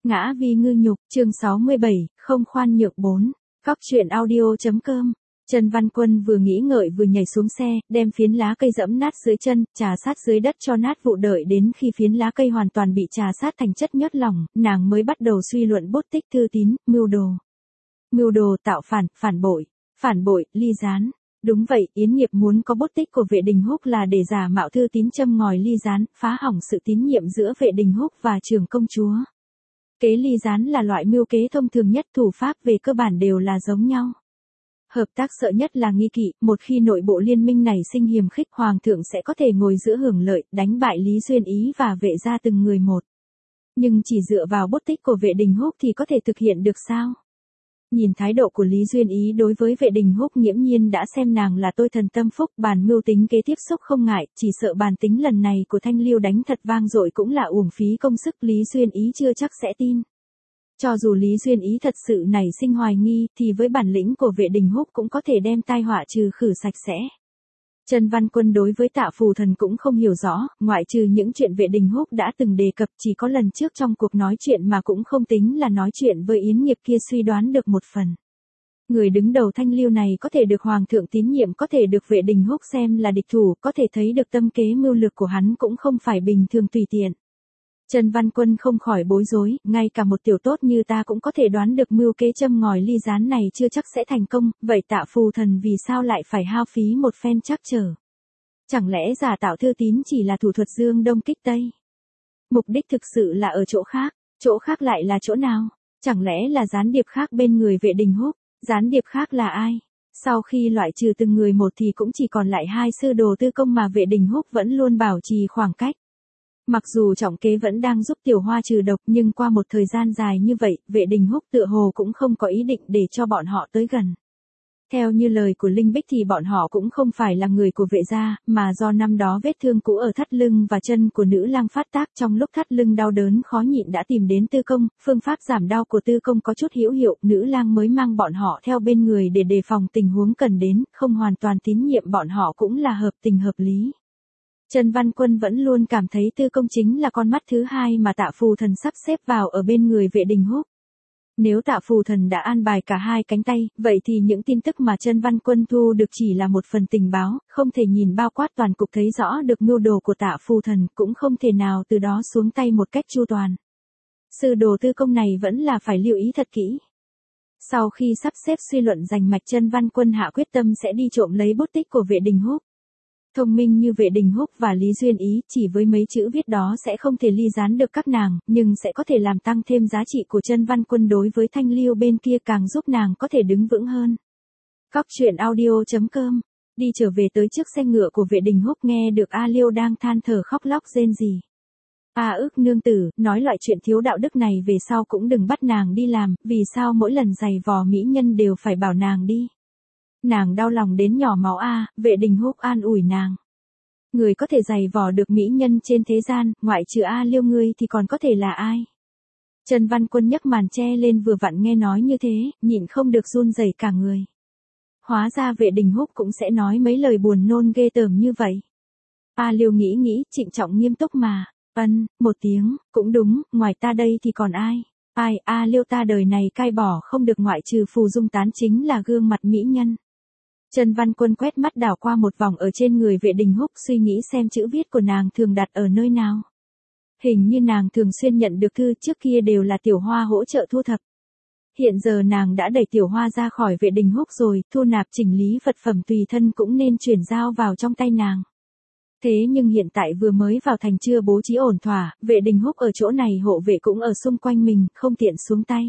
Ngã vì ngư nhục, chương 67, không khoan nhượng 4. Cóc truyện audio.com. Trần Văn Quân vừa nghĩ ngợi vừa nhảy xuống xe, đem phiến lá cây dẫm nát dưới chân, trà sát dưới đất cho nát vụ, đợi đến khi phiến lá cây hoàn toàn bị trà sát thành chất nhớt lỏng, nàng mới bắt đầu suy luận bút tích Thư Tín, mưu đồ. Mưu đồ tạo phản bội, ly gián. Đúng vậy, Yến Nghiệp muốn có bút tích của Vệ Đình Húc là để giả mạo Thư Tín châm ngòi ly gián, phá hỏng sự tín nhiệm giữa Vệ Đình Húc và trưởng công chúa. Kế ly gián là loại mưu kế thông thường nhất, thủ pháp về cơ bản đều là giống nhau. Hợp tác sợ nhất là nghi kỵ, một khi nội bộ liên minh này sinh hiềm khích, hoàng thượng sẽ có thể ngồi giữa hưởng lợi, đánh bại Lý Duyên Ý và Vệ gia từng người một. Nhưng chỉ dựa vào bút tích của Vệ Đình Húc thì có thể thực hiện được sao? Nhìn thái độ của Lý Duyên Ý đối với Vệ Đình Húc, nghiễm nhiên đã xem nàng là tôi thần tâm phúc, bàn mưu tính kế tiếp xúc không ngại, chỉ sợ bàn tính lần này của Thanh Liêu đánh thật vang dội cũng là uổng phí công sức, Lý Duyên Ý chưa chắc sẽ tin. Cho dù Lý Duyên Ý thật sự nảy sinh hoài nghi, thì với bản lĩnh của Vệ Đình Húc cũng có thể đem tai họa trừ khử sạch sẽ. Trần Văn Quân đối với Tạ Phù Thần cũng không hiểu rõ, ngoại trừ những chuyện Vệ Đình Húc đã từng đề cập, chỉ có lần trước trong cuộc nói chuyện mà cũng không tính là nói chuyện với Yến Nghiệp kia suy đoán được một phần. Người đứng đầu Thanh Liêu này có thể được hoàng thượng tín nhiệm, có thể được Vệ Đình Húc xem là địch thủ, có thể thấy được tâm kế mưu lược của hắn cũng không phải bình thường tùy tiện. Trần Văn Quân không khỏi bối rối, ngay cả một tiểu tốt như ta cũng có thể đoán được mưu kế châm ngòi ly gián này chưa chắc sẽ thành công, vậy Tạ Phù Thần vì sao lại phải hao phí một phen trắc trở? Chẳng lẽ giả tạo Thư Tín chỉ là thủ thuật dương đông kích tây? Mục đích thực sự là ở chỗ khác lại là chỗ nào? Chẳng lẽ là gián điệp khác bên người Vệ Đình Húc? Gián điệp khác là ai? Sau khi loại trừ từng người một thì cũng chỉ còn lại hai sư đồ Tư Công mà Vệ Đình Húc vẫn luôn bảo trì khoảng cách. Mặc dù trọng kế vẫn đang giúp Tiểu Hoa trừ độc, nhưng qua một thời gian dài như vậy, Vệ Đình Húc tựa hồ cũng không có ý định để cho bọn họ tới gần. Theo như lời của Linh Bích thì bọn họ cũng không phải là người của Vệ gia, mà do năm đó vết thương cũ ở thắt lưng và chân của nữ lang phát tác, trong lúc thắt lưng đau đớn khó nhịn đã tìm đến Tư Công, phương pháp giảm đau của Tư Công có chút hữu hiệu, nữ lang mới mang bọn họ theo bên người để đề phòng tình huống cần đến, không hoàn toàn tín nhiệm bọn họ cũng là hợp tình hợp lý. Trần Văn Quân vẫn luôn cảm thấy Tư Công chính là con mắt thứ hai mà Tạ Phù Thần sắp xếp vào ở bên người Vệ Đình Húc. Nếu Tạ Phù Thần đã an bài cả hai cánh tay, vậy thì những tin tức mà Trần Văn Quân thu được chỉ là một phần tình báo, không thể nhìn bao quát toàn cục thấy rõ được mưu đồ của Tạ Phù Thần, cũng không thể nào từ đó xuống tay một cách chu toàn. Sư đồ Tư Công này vẫn là phải lưu ý thật kỹ. Sau khi sắp xếp suy luận rành mạch, Trần Văn Quân hạ quyết tâm sẽ đi trộm lấy bút tích của Vệ Đình Húc. Thông minh như Vệ Đình Húc và Lý Duyên Ý, chỉ với mấy chữ viết đó sẽ không thể ly gián được các nàng, nhưng sẽ có thể làm tăng thêm giá trị của Trần Văn Quân đối với Thanh Liêu bên kia, càng giúp nàng có thể đứng vững hơn. Cóc truyện audio.com. Đi trở về tới trước xe ngựa của Vệ Đình Húc, nghe được A Liêu đang than thở khóc lóc rên rỉ. Ước nương tử, nói loại chuyện thiếu đạo đức này về sau cũng đừng bắt nàng đi làm, vì sao mỗi lần giày vò mỹ nhân đều phải bảo nàng đi. Nàng đau lòng đến nhỏ máu Vệ Đình Húc an ủi nàng. Người có thể giày vò được mỹ nhân trên thế gian, ngoại trừ A Liêu ngươi thì còn có thể là ai? Trần Văn Quân nhấc màn che lên, vừa vặn nghe nói như thế, nhịn không được run rẩy cả người. Hóa ra Vệ Đình Húc cũng sẽ nói mấy lời buồn nôn ghê tởm như vậy. A Liêu nghĩ, trịnh trọng nghiêm túc mà. Một tiếng, cũng đúng, ngoài ta đây thì còn ai? A Liêu ta đời này cai bỏ không được, ngoại trừ Phù Dung Tán chính là gương mặt mỹ nhân. Trần Văn Quân quét mắt đảo qua một vòng ở trên người Vệ Đình Húc, suy nghĩ xem chữ viết của nàng thường đặt ở nơi nào. Hình như nàng thường xuyên nhận được thư, trước kia đều là Tiểu Hoa hỗ trợ thu thập. Hiện giờ nàng đã đẩy Tiểu Hoa ra khỏi Vệ Đình Húc rồi, thu nạp chỉnh lý vật phẩm tùy thân cũng nên chuyển giao vào trong tay nàng. Thế nhưng hiện tại vừa mới vào thành chưa bố trí ổn thỏa, Vệ Đình Húc ở chỗ này, hộ vệ cũng ở xung quanh mình, không tiện xuống tay.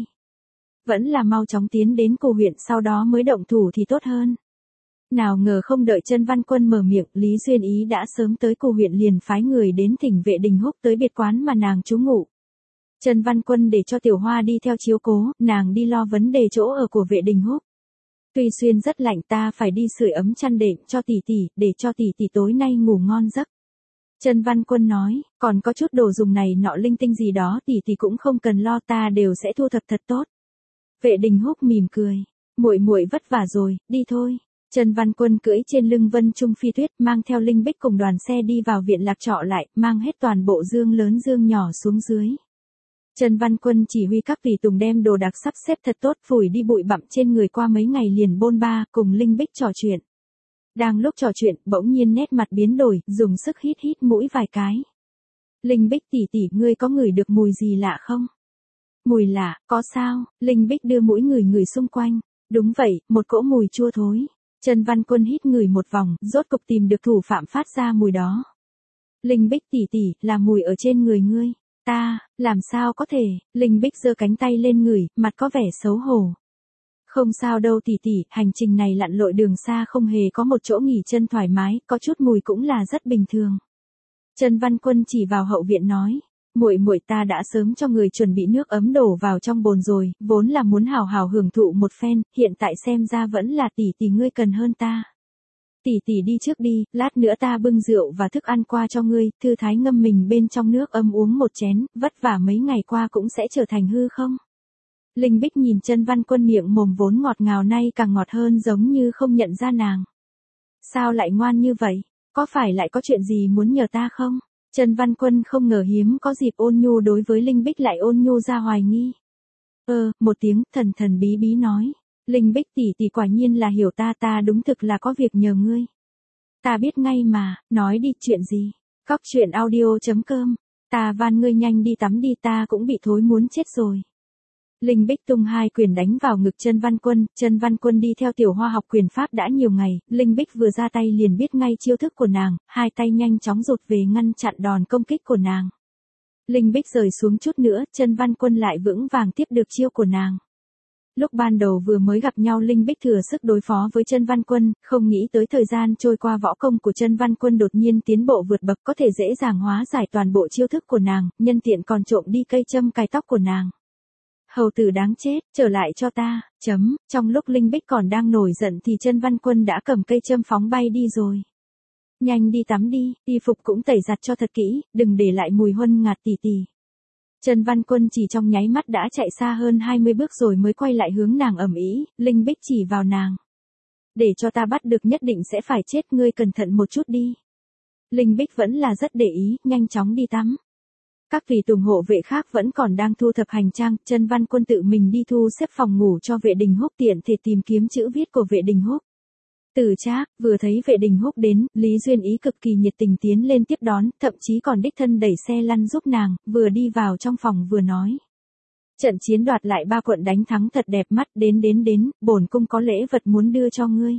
Vẫn là mau chóng tiến đến Cù huyện sau đó mới động thủ thì tốt hơn. Nào ngờ không đợi Trần Văn Quân mở miệng, Lý Duyên Ý đã sớm tới Cù huyện, liền phái người đến thỉnh Vệ Đình Húc tới biệt quán mà nàng trú ngụ. Trần Văn Quân để cho Tiểu Hoa đi theo chiếu cố, nàng đi lo vấn đề chỗ ở của Vệ Đình Húc. Tuy xuyên rất lạnh, ta phải đi sưởi ấm chăn đệm cho tỷ tỷ, để cho tỷ tỷ tối nay ngủ ngon giấc. Trần Văn Quân nói, còn có chút đồ dùng này nọ linh tinh gì đó tỷ tỷ cũng không cần lo, ta đều sẽ thu thập thật tốt. Vệ Đình Húc mỉm cười, muội vất vả rồi, đi thôi. Trần Văn Quân cưỡi trên lưng Vân Trung Phi Tuyết, mang theo Linh Bích cùng đoàn xe đi vào viện lạc trọ lại, mang hết toàn bộ dương lớn dương nhỏ xuống dưới. Trần Văn Quân chỉ huy các tùy tùng đem đồ đạc sắp xếp thật tốt, phủi đi bụi bặm trên người, qua mấy ngày liền bôn ba, cùng Linh Bích trò chuyện. Đang lúc trò chuyện, bỗng nhiên nét mặt biến đổi, dùng sức hít mũi vài cái. Linh Bích tỷ tỷ, ngươi có ngửi được mùi gì lạ không? Mùi lạ, có sao? Linh Bích đưa mũi ngửi xung quanh. Đúng vậy, một cỗ mùi chua thối. Trần Văn Quân hít ngửi một vòng, rốt cục tìm được thủ phạm phát ra mùi đó. Linh Bích tỷ tỷ, là mùi ở trên người ngươi. Ta, làm sao có thể? Linh Bích giơ cánh tay lên ngửi, mặt có vẻ xấu hổ. Không sao đâu tỷ tỷ, hành trình này lặn lội đường xa không hề có một chỗ nghỉ chân thoải mái, có chút mùi cũng là rất bình thường. Trần Văn Quân chỉ vào hậu viện nói, muội ta đã sớm cho người chuẩn bị nước ấm đổ vào trong bồn rồi, vốn là muốn hào hào hưởng thụ một phen, hiện tại xem ra vẫn là tỷ tỷ ngươi cần hơn ta. Tỷ tỷ đi trước đi, lát nữa ta bưng rượu và thức ăn qua cho ngươi, thư thái ngâm mình bên trong nước ấm uống một chén, vất vả mấy ngày qua cũng sẽ trở thành hư không? Linh Bích nhìn Trần Văn Quân miệng mồm vốn ngọt ngào nay càng ngọt hơn, giống như không nhận ra nàng. Sao lại ngoan như vậy? Có phải lại có chuyện gì muốn nhờ ta không? Trần Văn Quân không ngờ hiếm có dịp ôn nhu đối với Linh Bích lại ôn nhu ra hoài nghi. Một tiếng thần bí bí nói. Linh Bích tỷ tỷ quả nhiên là hiểu ta đúng thực là có việc nhờ ngươi. Ta biết ngay mà, nói đi, chuyện gì? Cóc truyện audio.com. Ta van ngươi nhanh đi tắm đi, ta cũng bị thối muốn chết rồi. Linh Bích tung hai quyền đánh vào ngực Trần Văn Quân đi theo Tiểu Hoa học quyền pháp đã nhiều ngày, Linh Bích vừa ra tay liền biết ngay chiêu thức của nàng, hai tay nhanh chóng rụt về ngăn chặn đòn công kích của nàng. Linh Bích rời xuống chút nữa, Trần Văn Quân lại vững vàng tiếp được chiêu của nàng. Lúc ban đầu vừa mới gặp nhau, Linh Bích thừa sức đối phó với Trần Văn Quân, không nghĩ tới thời gian trôi qua võ công của Trần Văn Quân đột nhiên tiến bộ vượt bậc, có thể dễ dàng hóa giải toàn bộ chiêu thức của nàng, nhân tiện còn trộm đi cây châm cài tóc của nàng. Hầu tử đáng chết, trở lại cho ta, trong lúc Linh Bích còn đang nổi giận thì Trần Văn Quân đã cầm cây châm phóng bay đi rồi. Nhanh đi tắm đi, y phục cũng tẩy giặt cho thật kỹ, đừng để lại mùi huân ngạt tỷ tỷ. Trần Văn Quân chỉ trong nháy mắt đã chạy xa hơn 20 bước rồi mới quay lại hướng nàng ầm ĩ. Linh Bích chỉ vào nàng. Để cho ta bắt được nhất định sẽ phải chết, ngươi cẩn thận một chút đi. Linh Bích vẫn là rất để ý, nhanh chóng đi tắm. Các tùy tùng hộ vệ khác vẫn còn đang thu thập hành trang, Trần Văn Quân tự mình đi thu xếp phòng ngủ cho Vệ Đình Húc, tiện thể tìm kiếm chữ viết của Vệ Đình Húc. Từ Trác vừa thấy Vệ Đình Húc đến, Lý Duyên Ý cực kỳ nhiệt tình tiến lên tiếp đón, thậm chí còn đích thân đẩy xe lăn giúp nàng, vừa đi vào trong phòng vừa nói. Trận chiến đoạt lại 3 quận đánh thắng thật đẹp mắt, đến, bổn cung có lễ vật muốn đưa cho ngươi.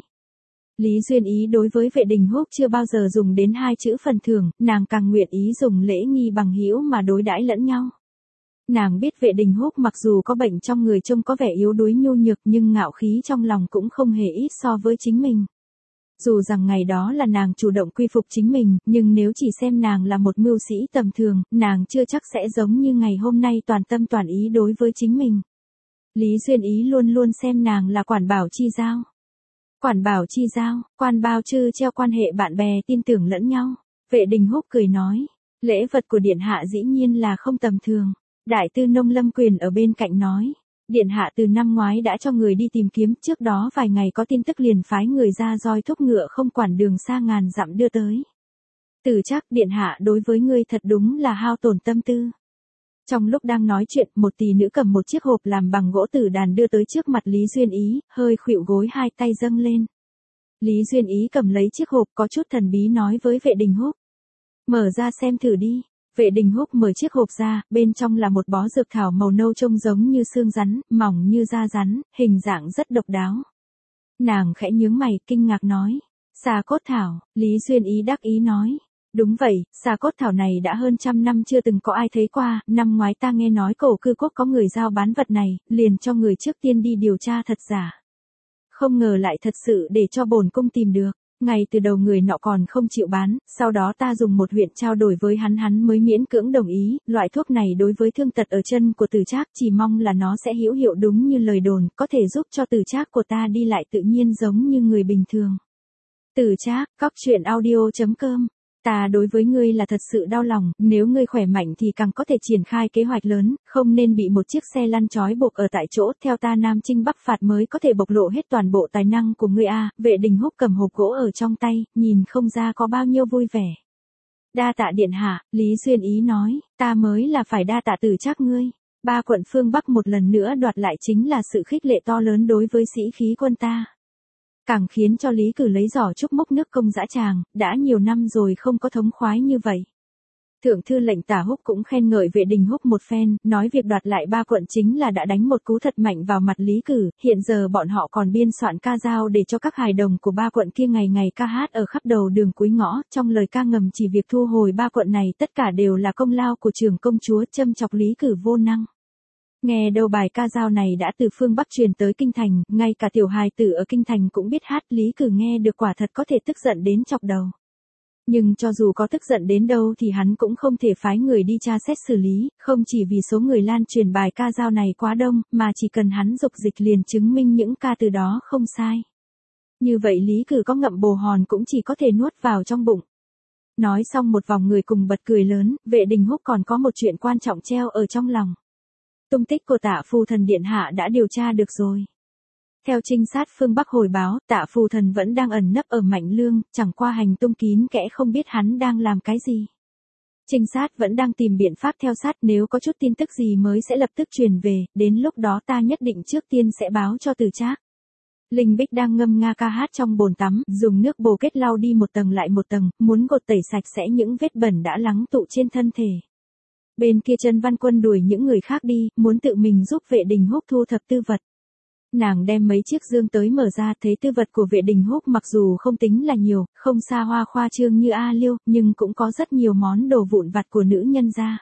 Lý Duyên Ý đối với Vệ Đình Húc chưa bao giờ dùng đến 2 chữ phần thưởng, nàng càng nguyện ý dùng lễ nghi bằng hữu mà đối đãi lẫn nhau. Nàng biết Vệ Đình Húc mặc dù có bệnh trong người trông có vẻ yếu đuối nhu nhược nhưng ngạo khí trong lòng cũng không hề ít so với chính mình. Dù rằng ngày đó là nàng chủ động quy phục chính mình, nhưng nếu chỉ xem nàng là một mưu sĩ tầm thường, nàng chưa chắc sẽ giống như ngày hôm nay toàn tâm toàn ý đối với chính mình. Lý Duyên Ý luôn luôn xem nàng là quản bảo chi giao. Quản bảo chi giao, quan bao chư treo quan hệ bạn bè tin tưởng lẫn nhau. Vệ Đình Húc cười nói, lễ vật của điện hạ dĩ nhiên là không tầm thường. Đại tư nông Lâm Quyền ở bên cạnh nói, điện hạ từ năm ngoái đã cho người đi tìm kiếm, trước đó vài ngày có tin tức liền phái người ra roi thúc ngựa không quản đường xa ngàn dặm đưa tới. Từ Trác, điện hạ đối với ngươi thật đúng là hao tổn tâm tư. Trong lúc đang nói chuyện, một tỷ nữ cầm một chiếc hộp làm bằng gỗ tử đàn đưa tới trước mặt Lý Duyên Ý, hơi khuỵu gối hai tay dâng lên. Lý Duyên Ý cầm lấy chiếc hộp có chút thần bí nói với Vệ Đình Húc. Mở ra xem thử đi. Vệ Đình Húc mở chiếc hộp ra, bên trong là một bó dược thảo màu nâu trông giống như xương rắn, mỏng như da rắn, hình dạng rất độc đáo. Nàng khẽ nhướng mày, kinh ngạc nói. Xà cốt thảo, Lý Duyên Ý đắc ý nói. Đúng vậy, xà cốt thảo này đã hơn 100 năm chưa từng có ai thấy qua, năm ngoái ta nghe nói Cổ Cư Quốc có người giao bán vật này, liền cho người trước tiên đi điều tra thật giả. Không ngờ lại thật sự để cho bổn cung tìm được. Ngay từ đầu người nọ còn không chịu bán, sau đó ta dùng một huyện trao đổi với hắn mới miễn cưỡng đồng ý, loại thuốc này đối với thương tật ở chân của Từ Trác chỉ mong là nó sẽ hữu hiệu đúng như lời đồn, có thể giúp cho Từ Trác của ta đi lại tự nhiên giống như người bình thường. Từ Trác, cóc truyện audio.com. Ta đối với ngươi là thật sự đau lòng, nếu ngươi khỏe mạnh thì càng có thể triển khai kế hoạch lớn, không nên bị một chiếc xe lăn trói buộc ở tại chỗ, theo ta Nam Chinh Bắc Phạt mới có thể bộc lộ hết toàn bộ tài năng của ngươi a. Vệ Đình Húc cầm hộp gỗ ở trong tay, nhìn không ra có bao nhiêu vui vẻ. Đa tạ điện hạ, Lý Duyên Ý nói, ta mới là phải đa tạ Từ Trác ngươi. Ba quận phương Bắc một lần nữa đoạt lại chính là sự khích lệ to lớn đối với sĩ khí quân ta. Càng khiến cho Lý Cử lấy giỏ trúc múc nước công dã tràng, đã nhiều năm rồi không có thống khoái như vậy. Thượng thư lệnh Tả Húc cũng khen ngợi Vệ Đình Húc một phen, nói việc đoạt lại ba quận chính là đã đánh một cú thật mạnh vào mặt Lý Cử, hiện giờ bọn họ còn biên soạn ca dao để cho các hài đồng của ba quận kia ngày ngày ca hát ở khắp đầu đường cuối ngõ, trong lời ca ngầm chỉ việc thu hồi ba quận này tất cả đều là công lao của trưởng công chúa, châm chọc Lý Cử vô năng. Nghe đầu bài ca dao này đã từ phương Bắc truyền tới kinh thành, ngay cả tiểu hài tử ở kinh thành cũng biết hát, Lý Cử nghe được quả thật có thể tức giận đến chọc đầu. Nhưng cho dù có tức giận đến đâu thì hắn cũng không thể phái người đi tra xét xử lý, không chỉ vì số người lan truyền bài ca dao này quá đông, mà chỉ cần hắn dục dịch liền chứng minh những ca từ đó không sai. Như vậy Lý Cử có ngậm bồ hòn cũng chỉ có thể nuốt vào trong bụng. Nói xong một vòng người cùng bật cười lớn, Vệ Đình Húc còn có một chuyện quan trọng treo ở trong lòng. Tung tích của Tạ Phù Thần điện hạ đã điều tra được rồi. Theo trinh sát phương Bắc hồi báo, Tạ Phù Thần vẫn đang ẩn nấp ở Mạnh Lương, chẳng qua hành tung kín kẽ không biết hắn đang làm cái gì. Trinh sát vẫn đang tìm biện pháp theo sát, nếu có chút tin tức gì mới sẽ lập tức truyền về, đến lúc đó ta nhất định trước tiên sẽ báo cho Từ Trác. Linh Bích đang ngâm nga ca hát trong bồn tắm, dùng nước bồ kết lau đi một tầng lại một tầng, muốn gột tẩy sạch sẽ những vết bẩn đã lắng tụ trên thân thể. Bên kia Trần Văn Quân đuổi những người khác đi, muốn tự mình giúp Vệ Đình Húc thu thập tư vật. Nàng đem mấy chiếc dương tới mở ra, thấy tư vật của Vệ Đình Húc mặc dù không tính là nhiều, không xa hoa khoa trương như A Liêu, nhưng cũng có rất nhiều món đồ vụn vặt của nữ nhân gia.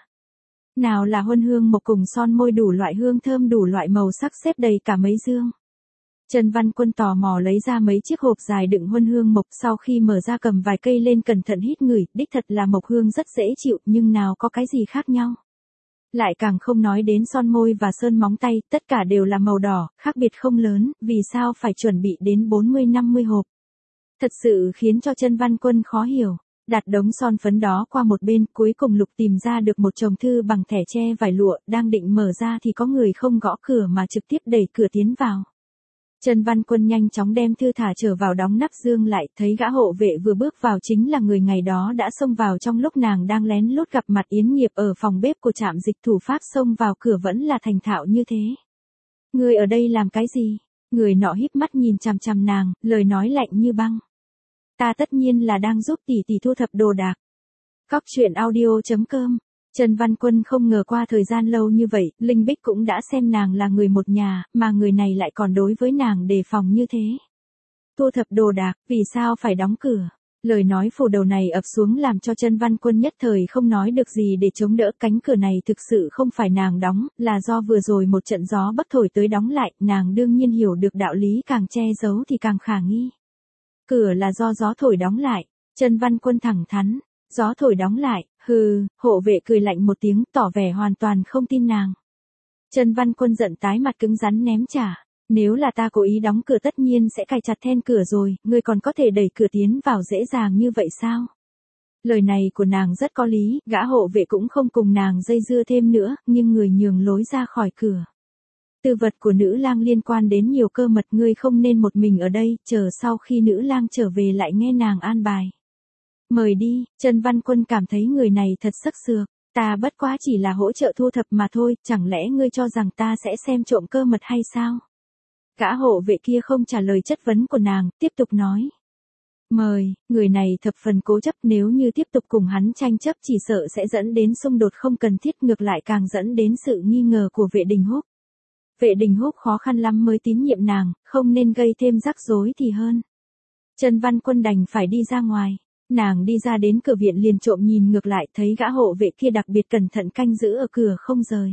Nào là huân hương mộc cùng son môi đủ loại hương thơm đủ loại màu sắc xếp đầy cả mấy dương. Trần Văn Quân tò mò lấy ra mấy chiếc hộp dài đựng huân hương mộc, sau khi mở ra cầm vài cây lên cẩn thận hít ngửi, đích thật là mộc hương rất dễ chịu, nhưng nào có cái gì khác nhau. Lại càng không nói đến son môi và sơn móng tay, tất cả đều là màu đỏ, khác biệt không lớn, vì sao phải chuẩn bị đến 40-50 hộp. Thật sự khiến cho Trần Văn Quân khó hiểu. Đặt đống son phấn đó qua một bên, cuối cùng Lục tìm ra được một chồng thư bằng thẻ tre vải lụa, đang định mở ra thì có người không gõ cửa mà trực tiếp đẩy cửa tiến vào. Trần Văn Quân nhanh chóng đem thư thả trở vào đóng nắp dương lại, thấy gã hộ vệ vừa bước vào chính là người ngày đó đã xông vào trong lúc nàng đang lén lút gặp mặt Yến Nghiệp ở phòng bếp của trạm dịch thủ pháp, xông vào cửa vẫn là thành thạo như thế. Người ở đây làm cái gì? Người nọ híp mắt nhìn chằm chằm nàng, lời nói lạnh như băng. Ta tất nhiên là đang giúp tỷ tỷ thu thập đồ đạc. Cóc truyện audio.com. Trần Văn Quân không ngờ qua thời gian lâu như vậy, Linh Bích cũng đã xem nàng là người một nhà, mà người này lại còn đối với nàng đề phòng như thế. Thu thập đồ đạc, vì sao phải đóng cửa? Lời nói phủ đầu này ập xuống làm cho Trần Văn Quân nhất thời không nói được gì để chống đỡ, cánh cửa này thực sự không phải nàng đóng, là do vừa rồi một trận gió bắc thổi tới đóng lại, nàng đương nhiên hiểu được đạo lý càng che giấu thì càng khả nghi. Cửa là do gió thổi đóng lại, Trần Văn Quân thẳng thắn, gió thổi đóng lại, hừ, hộ vệ cười lạnh một tiếng tỏ vẻ hoàn toàn không tin nàng. Trần Văn Quân giận tái mặt cứng rắn ném trả, nếu là ta cố ý đóng cửa tất nhiên sẽ cài chặt then cửa rồi, ngươi còn có thể đẩy cửa tiến vào dễ dàng như vậy sao? Lời này của nàng rất có lý, gã hộ vệ cũng không cùng nàng dây dưa thêm nữa, nhưng người nhường lối ra khỏi cửa. Tư vật của nữ lang liên quan đến nhiều cơ mật, ngươi không nên một mình ở đây, chờ sau khi nữ lang trở về lại nghe nàng an bài. Mời đi, Trần Văn Quân cảm thấy người này thật sắc sược, ta bất quá chỉ là hỗ trợ thu thập mà thôi, chẳng lẽ ngươi cho rằng ta sẽ xem trộm cơ mật hay sao? Gã hộ vệ kia không trả lời chất vấn của nàng, tiếp tục nói. Mời, người này thập phần cố chấp, nếu như tiếp tục cùng hắn tranh chấp chỉ sợ sẽ dẫn đến xung đột không cần thiết, ngược lại càng dẫn đến sự nghi ngờ của Vệ Đình Húc. Vệ Đình Húc khó khăn lắm mới tín nhiệm nàng, không nên gây thêm rắc rối thì hơn. Trần Văn Quân đành phải đi ra ngoài. Nàng đi ra đến cửa viện liền trộm nhìn ngược lại, thấy gã hộ vệ kia đặc biệt cẩn thận canh giữ ở cửa không rời.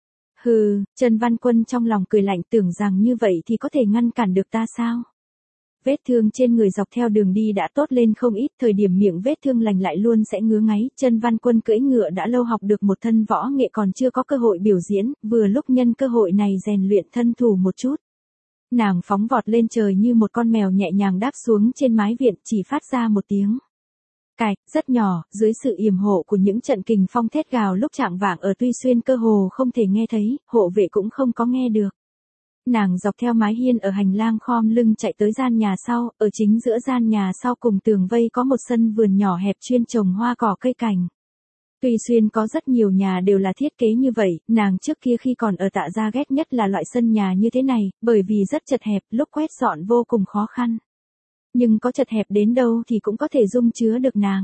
Hừ, Trần Văn Quân trong lòng cười lạnh, tưởng rằng như vậy thì có thể ngăn cản được ta sao? Vết thương trên người dọc theo đường đi đã tốt lên không ít, thời điểm miệng vết thương lành lại luôn sẽ ngứa ngáy. Trần Văn Quân cưỡi ngựa đã lâu học được một thân võ nghệ, còn chưa có cơ hội biểu diễn, vừa lúc nhân cơ hội này rèn luyện thân thủ một chút. Nàng phóng vọt lên trời như một con mèo nhẹ nhàng đáp xuống trên mái viện, chỉ phát ra một tiếng cạch, rất nhỏ, dưới sự yểm hộ của những trận kình phong thét gào lúc chạng vạng ở Tuy Xuyên cơ hồ không thể nghe thấy, hộ vệ cũng không có nghe được. Nàng dọc theo mái hiên ở hành lang khom lưng chạy tới gian nhà sau, ở chính giữa gian nhà sau cùng tường vây có một sân vườn nhỏ hẹp chuyên trồng hoa cỏ cây cảnh. Tuy Xuyên có rất nhiều nhà đều là thiết kế như vậy, nàng trước kia khi còn ở Tạ Gia ghét nhất là loại sân nhà như thế này, bởi vì rất chật hẹp, lúc quét dọn vô cùng khó khăn. Nhưng có chật hẹp đến đâu thì cũng có thể dung chứa được nàng.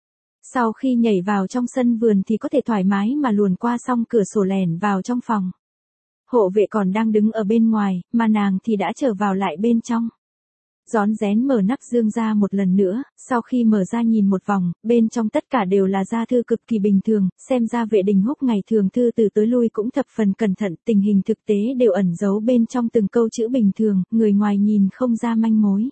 Sau khi nhảy vào trong sân vườn thì có thể thoải mái mà luồn qua song cửa sổ lẻn vào trong phòng. Hộ vệ còn đang đứng ở bên ngoài, mà nàng thì đã trở vào lại bên trong. Rón rén mở nắp dương ra một lần nữa, sau khi mở ra nhìn một vòng, bên trong tất cả đều là gia thư cực kỳ bình thường, xem ra Vệ Đình Húc ngày thường thư từ tới lui cũng thập phần cẩn thận, tình hình thực tế đều ẩn giấu bên trong từng câu chữ bình thường, người ngoài nhìn không ra manh mối.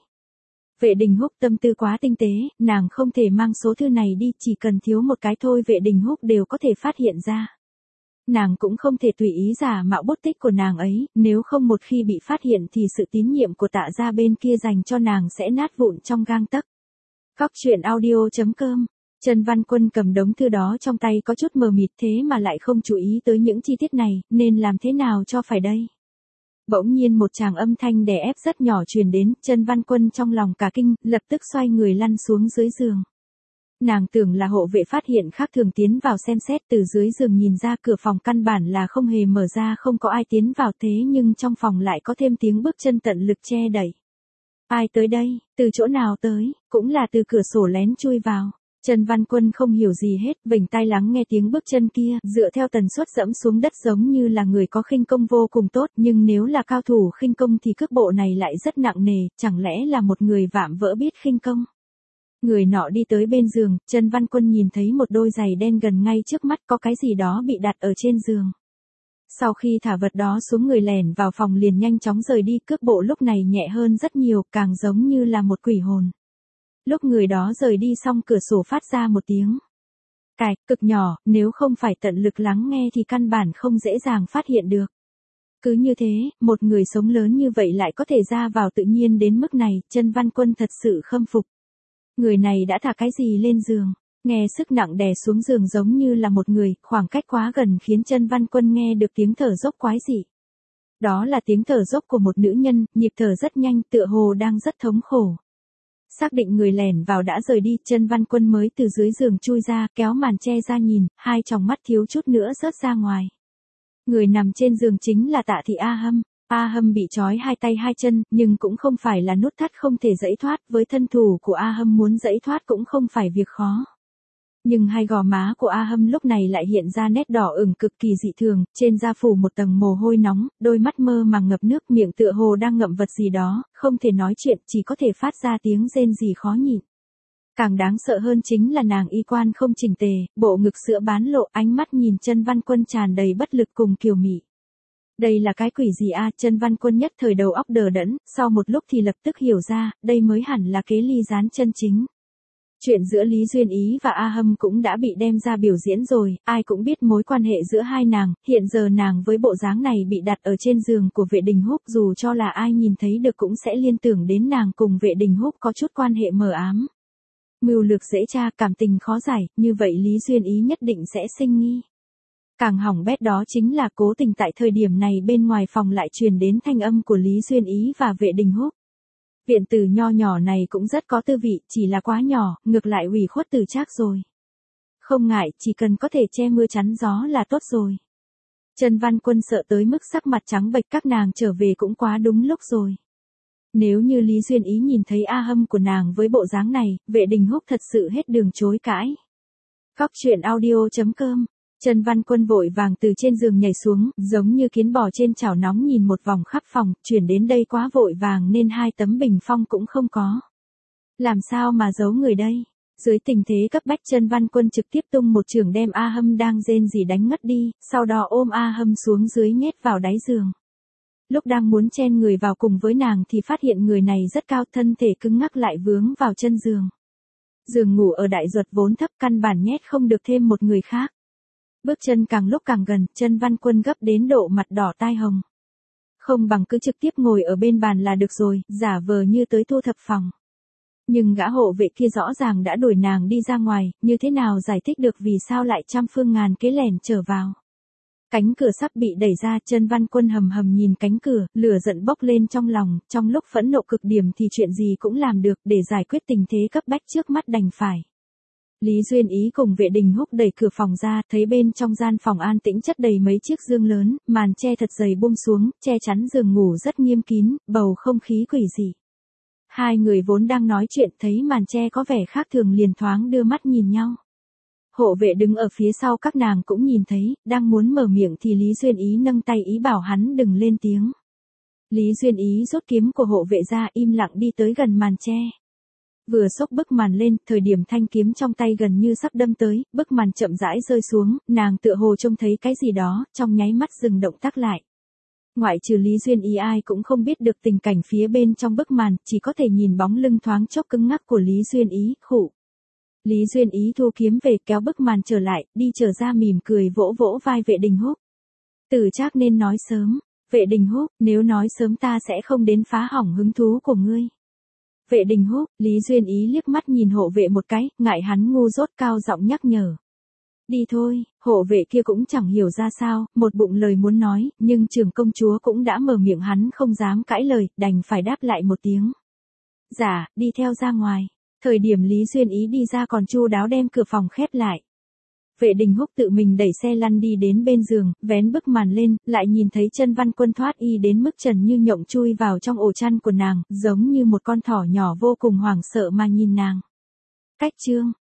Vệ Đình Húc tâm tư quá tinh tế, nàng không thể mang số thư này đi, chỉ cần thiếu một cái thôi Vệ Đình Húc đều có thể phát hiện ra. Nàng cũng không thể tùy ý giả mạo bút tích của nàng ấy, nếu không một khi bị phát hiện thì sự tín nhiệm của Tạ Gia bên kia dành cho nàng sẽ nát vụn trong gang tấc. Góc truyện audio.com. Trần Văn Quân cầm đống thư đó trong tay có chút mờ mịt thế mà lại không chú ý tới những chi tiết này, nên làm thế nào cho phải đây? Bỗng nhiên một tràng âm thanh đè ép rất nhỏ truyền đến, Trần Văn Quân trong lòng cả kinh, lập tức xoay người lăn xuống dưới giường. Nàng tưởng là hộ vệ phát hiện khác thường tiến vào xem xét, từ dưới giường nhìn ra cửa phòng căn bản là không hề mở ra, không có ai tiến vào, thế nhưng trong phòng lại có thêm tiếng bước chân tận lực che đẩy. Ai tới đây, từ chỗ nào tới, cũng là từ cửa sổ lén chui vào. Trần Văn Quân không hiểu gì hết, vểnh tai lắng nghe tiếng bước chân kia, dựa theo tần suất dẫm xuống đất giống như là người có khinh công vô cùng tốt, nhưng nếu là cao thủ khinh công thì cước bộ này lại rất nặng nề, chẳng lẽ là một người vạm vỡ biết khinh công. Người nọ đi tới bên giường, Trần Văn Quân nhìn thấy một đôi giày đen gần ngay trước mắt, có cái gì đó bị đặt ở trên giường. Sau khi thả vật đó xuống, người lẻn vào phòng liền nhanh chóng rời đi, cước bộ lúc này nhẹ hơn rất nhiều, càng giống như là một quỷ hồn. Lúc người đó rời đi xong, cửa sổ phát ra một tiếng cạch cực nhỏ, nếu không phải tận lực lắng nghe thì căn bản không dễ dàng phát hiện được. Cứ như thế, một người sống lớn như vậy lại có thể ra vào tự nhiên đến mức này, Trần Văn Quân thật sự khâm phục. Người này đã thả cái gì lên giường? Nghe sức nặng đè xuống giường giống như là một người, khoảng cách quá gần khiến Trần Văn Quân nghe được tiếng thở dốc quái dị. Đó là tiếng thở dốc của một nữ nhân, nhịp thở rất nhanh, tựa hồ đang rất thống khổ. Xác định người lẻn vào đã rời đi, Trần Văn Quân mới từ dưới giường chui ra, kéo màn che ra nhìn, hai tròng mắt thiếu chút nữa rớt ra ngoài. Người nằm trên giường chính là Tạ Thị A Hâm. A Hâm bị trói hai tay hai chân, nhưng cũng không phải là nút thắt không thể giãy thoát, với thân thủ của A Hâm muốn giãy thoát cũng không phải việc khó. Nhưng hai gò má của A Hâm lúc này lại hiện ra nét đỏ ửng cực kỳ dị thường, trên da phủ một tầng mồ hôi nóng, đôi mắt mơ màng ngập nước, miệng tựa hồ đang ngậm vật gì đó, không thể nói chuyện, chỉ có thể phát ra tiếng rên rỉ khó nhịn. Càng đáng sợ hơn chính là nàng y quan không chỉnh tề, bộ ngực sữa bán lộ, ánh mắt nhìn Trần Văn Quân tràn đầy bất lực cùng kiều mị. Đây là cái quỷ gì a? Trần Văn Quân nhất thời đầu óc đờ đẫn, sau một lúc thì lập tức hiểu ra, đây mới hẳn là kế ly gián chân chính. Chuyện giữa Lý Duyên Ý và A Hâm cũng đã bị đem ra biểu diễn rồi, ai cũng biết mối quan hệ giữa hai nàng, hiện giờ nàng với bộ dáng này bị đặt ở trên giường của Vệ Đình Húc, dù cho là ai nhìn thấy được cũng sẽ liên tưởng đến nàng cùng Vệ Đình Húc có chút quan hệ mờ ám. Mưu lược dễ tra, cảm tình khó giải, như vậy Lý Duyên Ý nhất định sẽ sinh nghi. Càng hỏng bét đó chính là cố tình tại thời điểm này bên ngoài phòng lại truyền đến thanh âm của Lý Duyên Ý và Vệ Đình Húc. Viện tử nho nhỏ này cũng rất có tư vị, chỉ là quá nhỏ, ngược lại ủy khuất Từ Trác rồi. Không ngại, chỉ cần có thể che mưa chắn gió là tốt rồi. Trần Văn Quân sợ tới mức sắc mặt trắng bệch, các nàng trở về cũng quá đúng lúc rồi. Nếu như Lý Duyên Ý nhìn thấy A Hâm của nàng với bộ dáng này, Vệ Đình Húc thật sự hết đường chối cãi. Góc truyện audio.com. Trần Văn Quân vội vàng từ trên giường nhảy xuống, giống như kiến bò trên chảo nóng nhìn một vòng khắp phòng, chuyển đến đây quá vội vàng nên hai tấm bình phong cũng không có. Làm sao mà giấu người đây? Dưới tình thế cấp bách, Trần Văn Quân trực tiếp tung một chưởng đem A Hâm đang rên rỉ đánh ngất đi, sau đó ôm A Hâm xuống dưới nhét vào đáy giường. Lúc đang muốn chen người vào cùng với nàng thì phát hiện người này rất cao, thân thể cứng ngắc lại vướng vào chân giường. Giường ngủ ở đại ruột vốn thấp, căn bản nhét không được thêm một người khác. Bước chân càng lúc càng gần, Trần Văn Quân gấp đến độ mặt đỏ tai hồng. Không bằng cứ trực tiếp ngồi ở bên bàn là được rồi, giả vờ như tới thu thập phòng. Nhưng gã hộ vệ kia rõ ràng đã đuổi nàng đi ra ngoài, như thế nào giải thích được vì sao lại trăm phương ngàn kế lẻn trở vào. Cánh cửa sắp bị đẩy ra, Trần Văn Quân hầm hầm nhìn cánh cửa, lửa giận bốc lên trong lòng, trong lúc phẫn nộ cực điểm thì chuyện gì cũng làm được, để giải quyết tình thế cấp bách trước mắt đành phải. Lý Duyên Ý cùng Vệ Đình Húc đẩy cửa phòng ra, thấy bên trong gian phòng an tĩnh chất đầy mấy chiếc giường lớn, màn che thật dày buông xuống, che chắn giường ngủ rất nghiêm kín, bầu không khí quỷ dị. Hai người vốn đang nói chuyện thấy màn che có vẻ khác thường liền thoáng đưa mắt nhìn nhau. Hộ vệ đứng ở phía sau các nàng cũng nhìn thấy, đang muốn mở miệng thì Lý Duyên Ý nâng tay ý bảo hắn đừng lên tiếng. Lý Duyên Ý rút kiếm của hộ vệ ra im lặng đi tới gần màn che. Vừa xốc bức màn lên, thời điểm thanh kiếm trong tay gần như sắp đâm tới, bức màn chậm rãi rơi xuống, nàng tựa hồ trông thấy cái gì đó, trong nháy mắt dừng động tác lại. Ngoại trừ Lý Duyên Ý ai cũng không biết được tình cảnh phía bên trong bức màn, chỉ có thể nhìn bóng lưng thoáng chốc cứng ngắc của Lý Duyên Ý, khụ. Lý Duyên Ý thu kiếm về kéo bức màn trở lại, đi trở ra mỉm cười vỗ vỗ vai Vệ Đình Húc. Tử Trác nên nói sớm, Vệ Đình Húc, nếu nói sớm ta sẽ không đến phá hỏng hứng thú của ngươi. Vệ Đình Húc, Lý Duyên Ý liếc mắt nhìn hộ vệ một cái, ngại hắn ngu dốt cao giọng nhắc nhở. Đi thôi, hộ vệ kia cũng chẳng hiểu ra sao, một bụng lời muốn nói, nhưng trưởng công chúa cũng đã mở miệng hắn không dám cãi lời, đành phải đáp lại một tiếng. Dạ, đi theo ra ngoài. Thời điểm Lý Duyên Ý đi ra còn chu đáo đem cửa phòng khép lại. Vệ Đình Húc tự mình đẩy xe lăn đi đến bên giường, vén bức màn lên, lại nhìn thấy Chân Văn Quân thoát y đến mức trần như nhộng chui vào trong ổ chăn của nàng, giống như một con thỏ nhỏ vô cùng hoảng sợ mà nhìn nàng. Cách chương